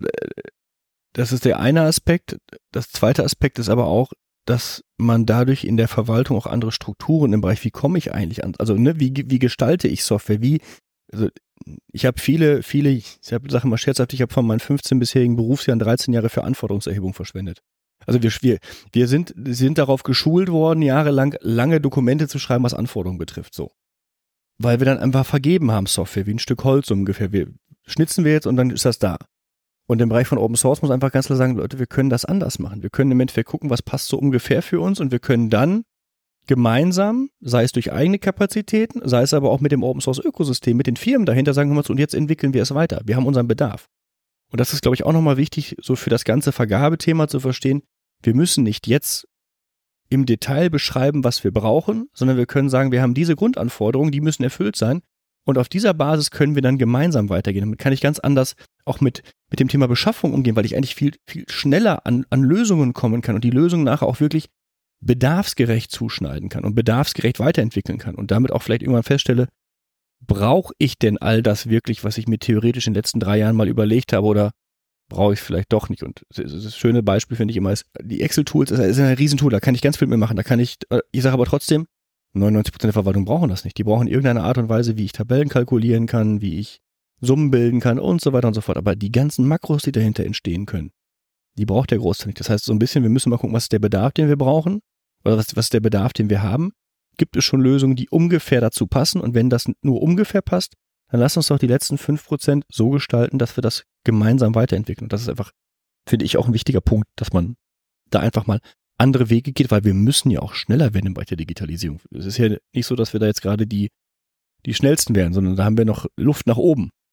das ist der eine Aspekt. Das zweite Aspekt ist aber auch, dass man dadurch in der Verwaltung auch andere Strukturen im Bereich, wie komme ich eigentlich an, also ne, wie, wie gestalte ich Software, wie, also ich habe viele, viele, ich habe Sachen mal scherzhaft, ich habe von meinen fünfzehn bisherigen Berufsjahren dreizehn Jahre für Anforderungserhebung verschwendet. Also wir, wir, wir sind, sind darauf geschult worden, jahrelang lange Dokumente zu schreiben, was Anforderungen betrifft, so. Weil wir dann einfach vergeben haben Software, wie ein Stück Holz ungefähr. Wir schnitzen wir jetzt und dann ist das da. Und im Bereich von Open Source muss einfach ganz klar sagen, Leute, wir können das anders machen. Wir können im Endeffekt gucken, was passt so ungefähr für uns und wir können dann gemeinsam, sei es durch eigene Kapazitäten, sei es aber auch mit dem Open Source Ökosystem, mit den Firmen dahinter, sagen wir mal so, und jetzt entwickeln wir es weiter. Wir haben unseren Bedarf. Und das ist, glaube ich, auch nochmal wichtig, so für das ganze Vergabethema zu verstehen. Wir müssen nicht jetzt im Detail beschreiben, was wir brauchen, sondern wir können sagen, wir haben diese Grundanforderungen, die müssen erfüllt sein. Und auf dieser Basis können wir dann gemeinsam weitergehen. Damit kann ich ganz anders auch mit, mit dem Thema Beschaffung umgehen, weil ich eigentlich viel, viel schneller an, an Lösungen kommen kann und die Lösungen nachher auch wirklich bedarfsgerecht zuschneiden kann und bedarfsgerecht weiterentwickeln kann und damit auch vielleicht irgendwann feststelle, brauche ich denn all das wirklich, was ich mir theoretisch in den letzten drei Jahren mal überlegt habe oder brauche ich es vielleicht doch nicht? Und das schöne Beispiel finde ich immer ist, die Excel-Tools ist, ist ein Riesentool, da kann ich ganz viel mitmachen, da kann ich, ich sage aber trotzdem, neunundneunzig Prozent der Verwaltung brauchen das nicht. Die brauchen irgendeine Art und Weise, wie ich Tabellen kalkulieren kann, wie ich Summen bilden kann und so weiter und so fort. Aber die ganzen Makros, die dahinter entstehen können, die braucht der Großteil nicht. Das heißt, so ein bisschen, wir müssen mal gucken, was ist der Bedarf, den wir brauchen oder was, was ist der Bedarf, den wir haben. Gibt es schon Lösungen, die ungefähr dazu passen? Und wenn das nur ungefähr passt, dann lass uns doch die letzten fünf Prozent so gestalten, dass wir das gemeinsam weiterentwickeln. Und das ist einfach, finde ich, auch ein wichtiger Punkt, dass man da einfach mal andere Wege geht, weil wir müssen ja auch schneller werden im Bereich der Digitalisierung. Es ist ja nicht so, dass wir da jetzt gerade die, die schnellsten werden, sondern da haben wir noch Luft nach oben.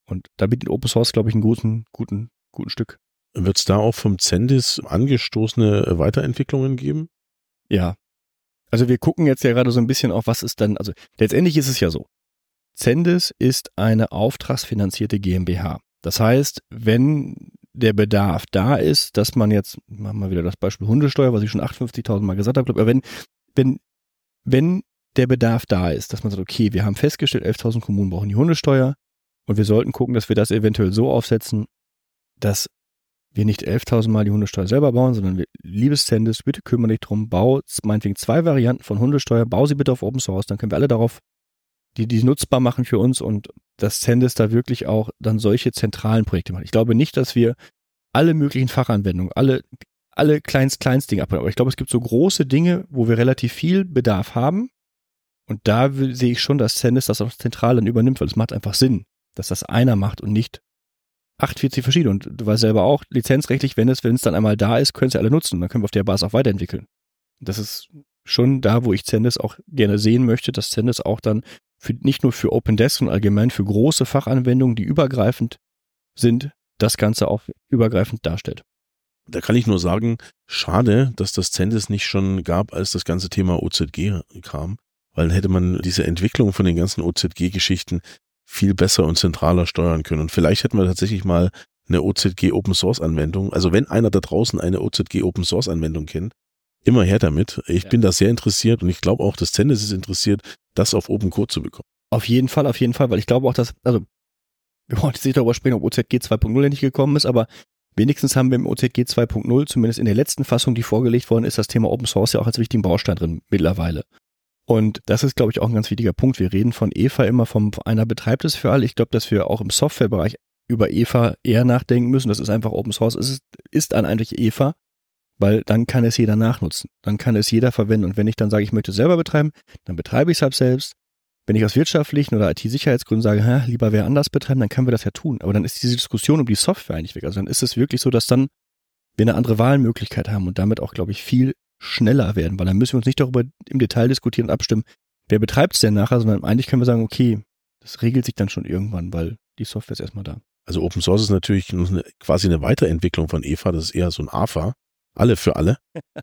Und da bietet Open Source, glaube ich, einen guten, guten, guten Stück. Wird es da auch vom Cendis angestoßene Weiterentwicklungen geben? Ja. Also wir gucken jetzt ja gerade so ein bisschen auf, was ist dann, also letztendlich ist es ja so. Cendis ist eine auftragsfinanzierte GmbH. Das heißt, wenn der Bedarf da ist, dass man jetzt, machen wir wieder das Beispiel Hundesteuer, was ich schon achtundfünfzigtausend Mal gesagt habe, aber wenn, wenn, wenn der Bedarf da ist, dass man sagt, okay, wir haben festgestellt, elftausend Kommunen brauchen die Hundesteuer und wir sollten gucken, dass wir das eventuell so aufsetzen, dass wir nicht elftausend Mal die Hundesteuer selber bauen, sondern wir, liebes Cendis, bitte kümmere dich drum, bau meinetwegen zwei Varianten von Hundesteuer, bau sie bitte auf Open Source, dann können wir alle darauf, die die nutzbar machen für uns und dass Cendis da wirklich auch dann solche zentralen Projekte macht. Ich glaube nicht, dass wir alle möglichen Fachanwendungen, alle, alle kleinst, kleinst Dinge abbauen, aber ich glaube, es gibt so große Dinge, wo wir relativ viel Bedarf haben und da will, sehe ich schon, dass Cendis das auch zentral dann übernimmt, weil es macht einfach Sinn, dass das einer macht und nicht achtundvierzig verschiedene. Und du weißt selber auch, lizenzrechtlich, wenn es, wenn es dann einmal da ist, können es ja alle nutzen. Dann können wir auf der Basis auch weiterentwickeln. Das ist schon da, wo ich Cendis auch gerne sehen möchte, dass Cendis auch dann für, nicht nur für OpenDesk und allgemein für große Fachanwendungen, die übergreifend sind, das Ganze auch übergreifend darstellt. Da kann ich nur sagen, schade, dass das Cendis nicht schon gab, als das ganze Thema O Z G kam, weil dann hätte man diese Entwicklung von den ganzen O Z G-Geschichten viel besser und zentraler steuern können. Und vielleicht hätten wir tatsächlich mal eine O Z G Open Source Anwendung. Also wenn einer da draußen eine O Z G Open Source Anwendung kennt, immer her damit. Ich ja. bin da sehr interessiert und ich glaube auch, dass Cendis ist interessiert, das auf Open Code zu bekommen. Auf jeden Fall, auf jeden Fall, weil ich glaube auch, dass, also wir wollen jetzt nicht darüber sprechen, ob O Z G zwei Punkt null endlich gekommen ist, aber wenigstens haben wir im O Z G zwei Punkt null, zumindest in der letzten Fassung, die vorgelegt worden ist, das Thema Open Source ja auch als wichtigen Baustein drin mittlerweile. Und das ist, glaube ich, auch ein ganz wichtiger Punkt. Wir reden von E F A immer vom, einer betreibt es für alle. Ich glaube, dass wir auch im Softwarebereich über E F A eher nachdenken müssen. Das ist einfach Open Source. Es ist, ist dann eigentlich E F A, weil dann kann es jeder nachnutzen. Dann kann es jeder verwenden. Und wenn ich dann sage, ich möchte es selber betreiben, dann betreibe ich es halt selbst. Wenn ich aus wirtschaftlichen oder I T-Sicherheitsgründen sage, hä, lieber wer anders betreiben, dann können wir das ja tun. Aber dann ist diese Diskussion um die Software eigentlich weg. Also dann ist es wirklich so, dass dann wir eine andere Wahlmöglichkeit haben und damit auch, glaube ich, viel schneller werden, weil dann müssen wir uns nicht darüber im Detail diskutieren und abstimmen, wer betreibt es denn nachher, sondern eigentlich können wir sagen, okay, das regelt sich dann schon irgendwann, weil die Software ist erstmal da. Also Open Source ist natürlich eine, quasi eine Weiterentwicklung von E F A, das ist eher so ein A F A, alle für alle.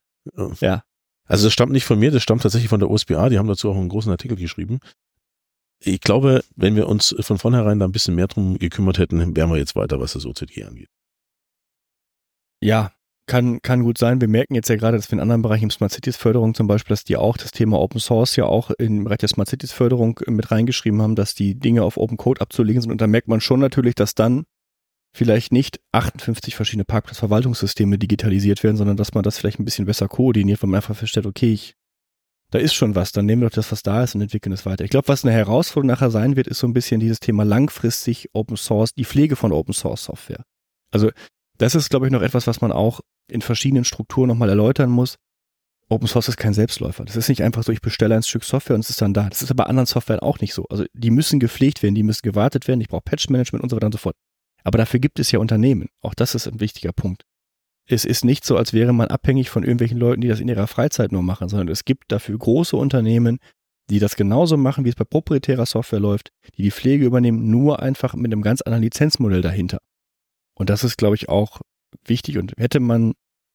Ja. Also das stammt nicht von mir, das stammt tatsächlich von der O S B A, die haben dazu auch einen großen Artikel geschrieben. Ich glaube, wenn wir uns von vornherein da ein bisschen mehr drum gekümmert hätten, wären wir jetzt weiter, was das O Z G angeht. Ja, Kann, kann gut sein. Wir merken jetzt ja gerade, dass wir in anderen Bereichen, im Smart Cities Förderung zum Beispiel, dass die auch das Thema Open Source ja auch im Bereich der Smart Cities Förderung mit reingeschrieben haben, dass die Dinge auf Open Code abzulegen sind. Und da merkt man schon natürlich, dass dann vielleicht nicht achtundfünfzig verschiedene Parkplatzverwaltungssysteme digitalisiert werden, sondern dass man das vielleicht ein bisschen besser koordiniert, weil man einfach feststellt, okay, ich, da ist schon was, dann nehmen wir doch das, was da ist und entwickeln es weiter. Ich glaube, was eine Herausforderung nachher sein wird, ist so ein bisschen dieses Thema langfristig Open Source, die Pflege von Open Source Software. Also das ist, glaube ich, noch etwas, was man auch in verschiedenen Strukturen nochmal erläutern muss. Open Source ist kein Selbstläufer. Das ist nicht einfach so, ich bestelle ein Stück Software und es ist dann da. Das ist aber bei anderen Softwaren auch nicht so. Also die müssen gepflegt werden, die müssen gewartet werden, ich brauche Patch-Management und so weiter und so fort. Aber dafür gibt es ja Unternehmen. Auch das ist ein wichtiger Punkt. Es ist nicht so, als wäre man abhängig von irgendwelchen Leuten, die das in ihrer Freizeit nur machen, sondern es gibt dafür große Unternehmen, die das genauso machen, wie es bei proprietärer Software läuft, die die Pflege übernehmen, nur einfach mit einem ganz anderen Lizenzmodell dahinter. Und das ist, glaube ich, auch wichtig. Und hätte man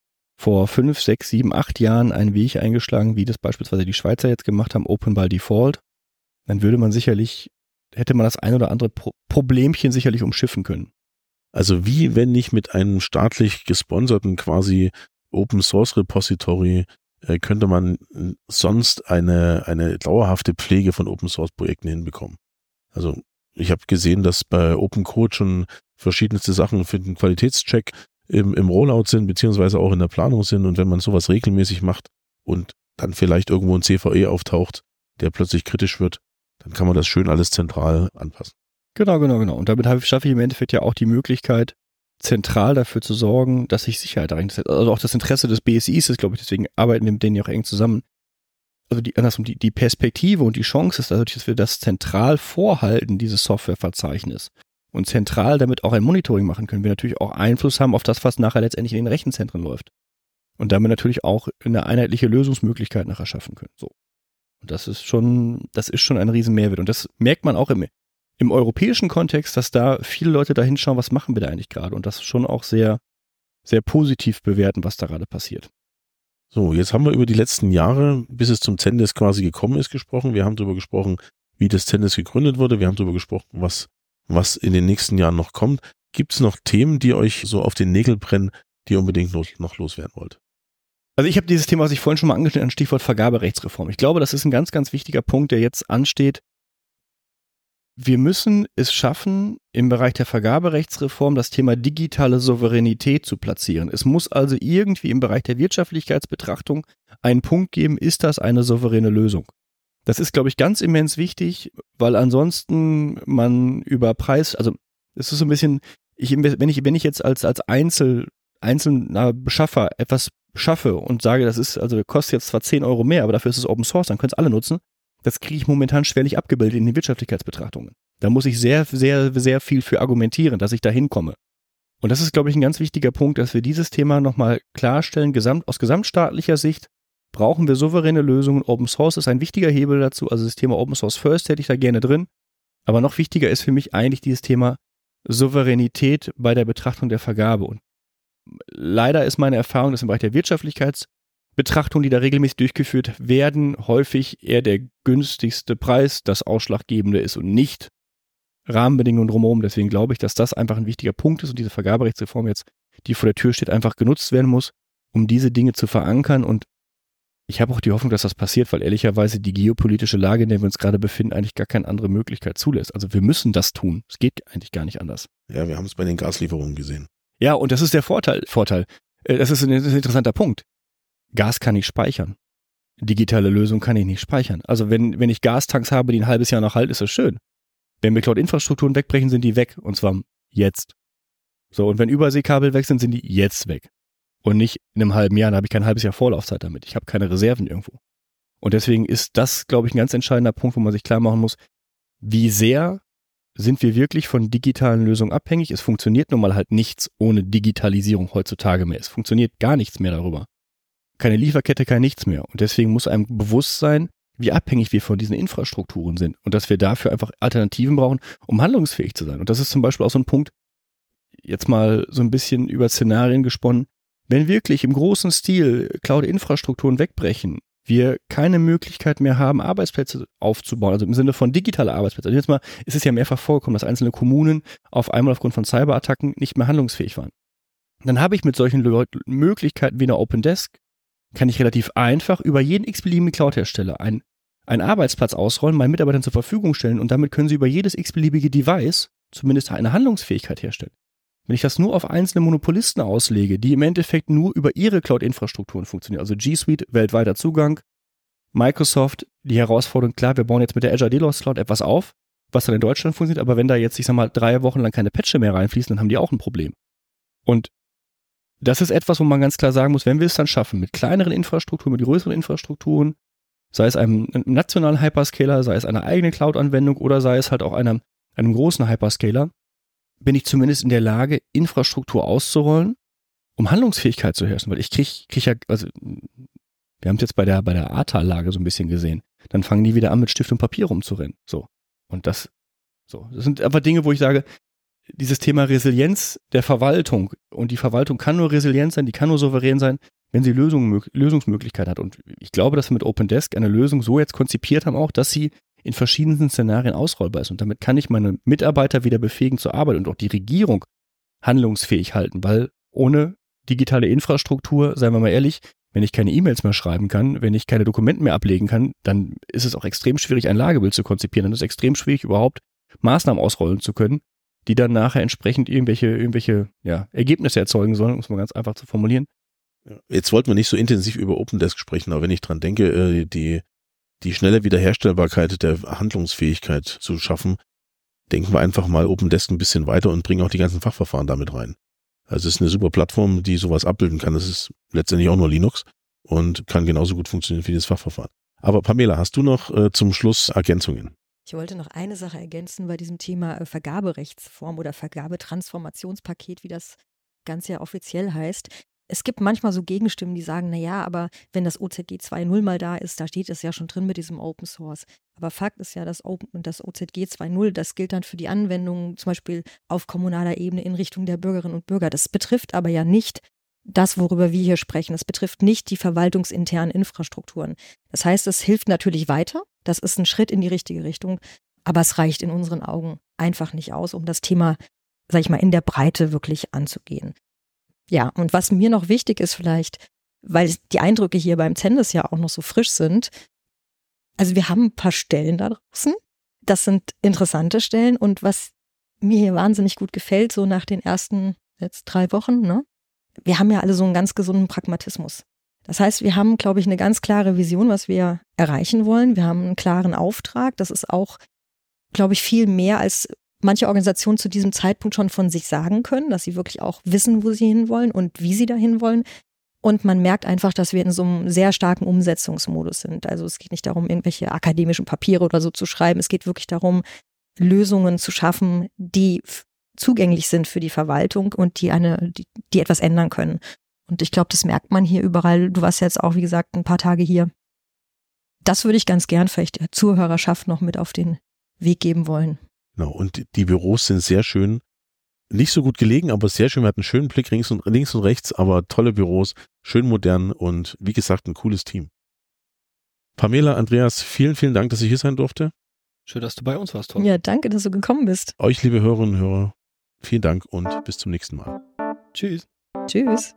vor fünf, sechs, sieben, acht Jahren einen Weg eingeschlagen, wie das beispielsweise die Schweizer jetzt gemacht haben, Open by Default, dann würde man sicherlich, hätte man das ein oder andere Pro- Problemchen sicherlich umschiffen können. Also wie wenn nicht mit einem staatlich gesponserten quasi Open Source Repository äh, könnte man sonst eine, eine dauerhafte Pflege von Open Source Projekten hinbekommen. Also ich habe gesehen, dass bei Open Code schon verschiedenste Sachen für den Qualitätscheck im, im Rollout sind, beziehungsweise auch in der Planung sind. Und wenn man sowas regelmäßig macht und dann vielleicht irgendwo ein C V E auftaucht, der plötzlich kritisch wird, dann kann man das schön alles zentral anpassen. Genau, genau, genau. Und damit schaffe ich im Endeffekt ja auch die Möglichkeit, zentral dafür zu sorgen, dass sich Sicherheit einsetzt. Also auch das Interesse des B S Is ist, glaube ich, deswegen arbeiten wir mit denen ja auch eng zusammen. Also die, andersrum, die, die Perspektive und die Chance ist also, dass wir das zentral vorhalten, dieses Softwareverzeichnis. Und zentral damit auch ein Monitoring machen können, wir natürlich auch Einfluss haben auf das, was nachher letztendlich in den Rechenzentren läuft. Und damit natürlich auch eine einheitliche Lösungsmöglichkeit nachher schaffen können. So. Und das ist schon, das ist schon ein riesen Mehrwert. Und das merkt man auch im, im europäischen Kontext, dass da viele Leute da hinschauen, was machen wir da eigentlich gerade und das schon auch sehr, sehr positiv bewerten, was da gerade passiert. So, jetzt haben wir über die letzten Jahre, bis es zum Zendesk quasi gekommen ist, gesprochen. Wir haben darüber gesprochen, wie das Zendesk gegründet wurde. Wir haben darüber gesprochen, was, was in den nächsten Jahren noch kommt. Gibt es noch Themen, die euch so auf den Nägeln brennen, die ihr unbedingt noch loswerden wollt? Also ich habe dieses Thema, was ich vorhin schon mal angeschnitten habe, Stichwort Vergaberechtsreform. Ich glaube, das ist ein ganz, ganz wichtiger Punkt, der jetzt ansteht. Wir müssen es schaffen, im Bereich der Vergaberechtsreform das Thema digitale Souveränität zu platzieren. Es muss also irgendwie im Bereich der Wirtschaftlichkeitsbetrachtung einen Punkt geben, ist das eine souveräne Lösung? Das ist, glaube ich, ganz immens wichtig, weil ansonsten man über Preis, also es ist so ein bisschen, ich, wenn ich, wenn ich jetzt als, als Einzel, einzelner Beschaffer etwas schaffe und sage, das ist, also kostet jetzt zwar zehn Euro mehr, aber dafür ist es Open Source, dann können es alle nutzen. Das kriege ich momentan schwerlich abgebildet in den Wirtschaftlichkeitsbetrachtungen. Da muss ich sehr, sehr, sehr viel für argumentieren, dass ich da hinkomme. Und das ist, glaube ich, ein ganz wichtiger Punkt, dass wir dieses Thema nochmal klarstellen. Gesamt, aus gesamtstaatlicher Sicht brauchen wir souveräne Lösungen. Open Source ist ein wichtiger Hebel dazu. Also das Thema Open Source First hätte ich da gerne drin. Aber noch wichtiger ist für mich eigentlich dieses Thema Souveränität bei der Betrachtung der Vergabe. Und leider ist meine Erfahrung, dass im Bereich der Wirtschaftlichkeitsbetrachtung, die da regelmäßig durchgeführt werden, häufig eher der günstigste Preis das Ausschlaggebende ist und nicht Rahmenbedingungen drumherum. Deswegen glaube ich, dass das einfach ein wichtiger Punkt ist und diese Vergaberechtsreform jetzt, die vor der Tür steht, einfach genutzt werden muss, um diese Dinge zu verankern. Und ich habe auch die Hoffnung, dass das passiert, weil ehrlicherweise die geopolitische Lage, in der wir uns gerade befinden, eigentlich gar keine andere Möglichkeit zulässt. Also wir müssen das tun. Es geht eigentlich gar nicht anders. Ja, wir haben es bei den Gaslieferungen gesehen. Ja, und das ist der Vorteil. Vorteil. Das ist ein, das ist ein interessanter Punkt. Gas kann ich speichern. Digitale Lösung kann ich nicht speichern. Also wenn, wenn ich Gastanks habe, die ein halbes Jahr noch halten, ist das schön. Wenn wir Cloud-Infrastrukturen wegbrechen, sind die weg. Und zwar jetzt. So, und wenn Überseekabel weg sind, sind die jetzt weg. Und nicht in einem halben Jahr, da habe ich kein halbes Jahr Vorlaufzeit damit. Ich habe keine Reserven irgendwo. Und deswegen ist das, glaube ich, ein ganz entscheidender Punkt, wo man sich klar machen muss, wie sehr sind wir wirklich von digitalen Lösungen abhängig. Es funktioniert nun mal halt nichts ohne Digitalisierung heutzutage mehr. Es funktioniert gar nichts mehr darüber. Keine Lieferkette, kein nichts mehr. Und deswegen muss einem bewusst sein, wie abhängig wir von diesen Infrastrukturen sind und dass wir dafür einfach Alternativen brauchen, um handlungsfähig zu sein. Und das ist zum Beispiel auch so ein Punkt, jetzt mal so ein bisschen über Szenarien gesponnen, wenn wirklich im großen Stil Cloud-Infrastrukturen wegbrechen, wir keine Möglichkeit mehr haben, Arbeitsplätze aufzubauen, also im Sinne von digitale Arbeitsplätze. Also jetzt mal ist es ja mehrfach vorgekommen, dass einzelne Kommunen auf einmal aufgrund von Cyberattacken nicht mehr handlungsfähig waren. Dann habe ich mit solchen Leuten Möglichkeiten wie einer Opendesk, kann ich relativ einfach über jeden x-beliebigen Cloud-Hersteller einen, einen Arbeitsplatz ausrollen, meinen Mitarbeitern zur Verfügung stellen und damit können sie über jedes x-beliebige Device zumindest eine Handlungsfähigkeit herstellen. Wenn ich das nur auf einzelne Monopolisten auslege, die im Endeffekt nur über ihre Cloud-Infrastrukturen funktionieren, also G Suite, weltweiter Zugang, Microsoft, die Herausforderung, klar, wir bauen jetzt mit der Azure DDoS Cloud etwas auf, was dann in Deutschland funktioniert, aber wenn da jetzt, ich sag mal, drei Wochen lang keine Patches mehr reinfließen, dann haben die auch ein Problem. Und das ist etwas, wo man ganz klar sagen muss, wenn wir es dann schaffen, mit kleineren Infrastrukturen, mit größeren Infrastrukturen, sei es einem, einem nationalen Hyperscaler, sei es einer eigenen Cloud-Anwendung oder sei es halt auch einem, einem großen Hyperscaler, bin ich zumindest in der Lage, Infrastruktur auszurollen, um Handlungsfähigkeit zu herrschen. Weil ich krieg, krieg ja, also wir haben es jetzt bei der, bei der Ahrtal-Lage so ein bisschen gesehen. Dann fangen die wieder an, mit Stift und Papier rumzurennen. So. Und das, so. Das sind einfach Dinge, wo ich sage, dieses Thema Resilienz der Verwaltung und die Verwaltung kann nur resilient sein, die kann nur souverän sein, wenn sie Lösungen, Lösungsmöglichkeiten hat. Und ich glaube, dass wir mit Opendesk eine Lösung so jetzt konzipiert haben auch, dass sie in verschiedensten Szenarien ausrollbar ist. Und damit kann ich meine Mitarbeiter wieder befähigen zur Arbeit und auch die Regierung handlungsfähig halten, weil ohne digitale Infrastruktur, seien wir mal ehrlich, wenn ich keine E-Mails mehr schreiben kann, wenn ich keine Dokumente mehr ablegen kann, dann ist es auch extrem schwierig, ein Lagebild zu konzipieren. Dann ist es extrem schwierig, überhaupt Maßnahmen ausrollen zu können, die dann nachher entsprechend irgendwelche, irgendwelche ja, Ergebnisse erzeugen sollen, um es mal ganz einfach zu formulieren. Jetzt wollten wir nicht so intensiv über Opendesk sprechen, aber wenn ich dran denke, die die schnelle Wiederherstellbarkeit der Handlungsfähigkeit zu schaffen, denken wir einfach mal Opendesk ein bisschen weiter und bringen auch die ganzen Fachverfahren damit rein. Also es ist eine super Plattform, die sowas abbilden kann. Das ist letztendlich auch nur Linux und kann genauso gut funktionieren wie das Fachverfahren. Aber Pamela, hast du noch äh, zum Schluss Ergänzungen? Ich wollte noch eine Sache ergänzen bei diesem Thema äh, Vergaberechtsform oder Vergabetransformationspaket, wie das Ganze ja offiziell heißt. Es gibt manchmal so Gegenstimmen, die sagen, na ja, aber wenn das O Z G zwei Punkt null mal da ist, da steht es ja schon drin mit diesem Open Source. Aber Fakt ist ja, dass Open, das O Z G zwei Punkt null, das gilt dann für die Anwendungen zum Beispiel auf kommunaler Ebene in Richtung der Bürgerinnen und Bürger. Das betrifft aber ja nicht das, worüber wir hier sprechen. Das betrifft nicht die verwaltungsinternen Infrastrukturen. Das heißt, es hilft natürlich weiter. Das ist ein Schritt in die richtige Richtung. Aber es reicht in unseren Augen einfach nicht aus, um das Thema, sag ich mal, in der Breite wirklich anzugehen. Ja, und was mir noch wichtig ist vielleicht, weil die Eindrücke hier beim Zendes ja auch noch so frisch sind, also wir haben ein paar Stellen da draußen, das sind interessante Stellen und was mir hier wahnsinnig gut gefällt, so nach den ersten jetzt drei Wochen, ne, wir haben ja alle so einen ganz gesunden Pragmatismus. Das heißt, wir haben, glaube ich, eine ganz klare Vision, was wir erreichen wollen. Wir haben einen klaren Auftrag, das ist auch, glaube ich, viel mehr als manche Organisationen zu diesem Zeitpunkt schon von sich sagen können, dass sie wirklich auch wissen, wo sie hinwollen und wie sie dahin wollen. Und man merkt einfach, dass wir in so einem sehr starken Umsetzungsmodus sind. Also es geht nicht darum, irgendwelche akademischen Papiere oder so zu schreiben. Es geht wirklich darum, Lösungen zu schaffen, die f- zugänglich sind für die Verwaltung und die eine, die, die etwas ändern können. Und ich glaube, das merkt man hier überall. Du warst jetzt auch, wie gesagt, ein paar Tage hier. Das würde ich ganz gern vielleicht der Zuhörerschaft noch mit auf den Weg geben wollen. Genau, und die Büros sind sehr schön, nicht so gut gelegen, aber sehr schön. Wir hatten einen schönen Blick links und, links und rechts, aber tolle Büros, schön modern und wie gesagt, ein cooles Team. Pamela, Andreas, vielen, vielen Dank, dass ich hier sein durfte. Schön, dass du bei uns warst, Tom. Ja, danke, dass du gekommen bist. Euch, liebe Hörerinnen und Hörer, vielen Dank und bis zum nächsten Mal. Tschüss. Tschüss.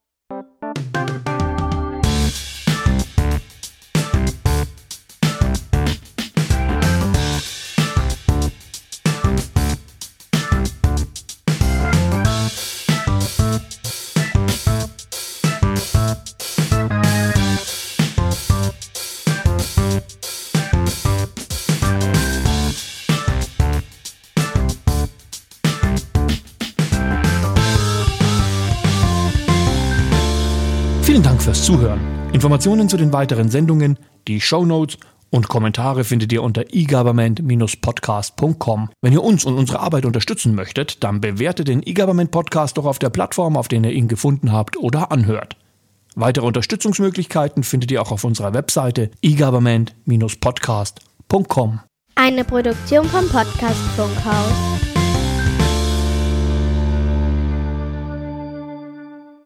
Vielen Dank fürs Zuhören. Informationen zu den weiteren Sendungen, die Shownotes und Kommentare findet ihr unter e government Bindestrich podcast Punkt com. Wenn ihr uns und unsere Arbeit unterstützen möchtet, dann bewertet den eGovernment Podcast doch auf der Plattform, auf der ihr ihn gefunden habt oder anhört. Weitere Unterstützungsmöglichkeiten findet ihr auch auf unserer Webseite e government Bindestrich podcast Punkt com. Eine Produktion vom Podcast Funkhaus.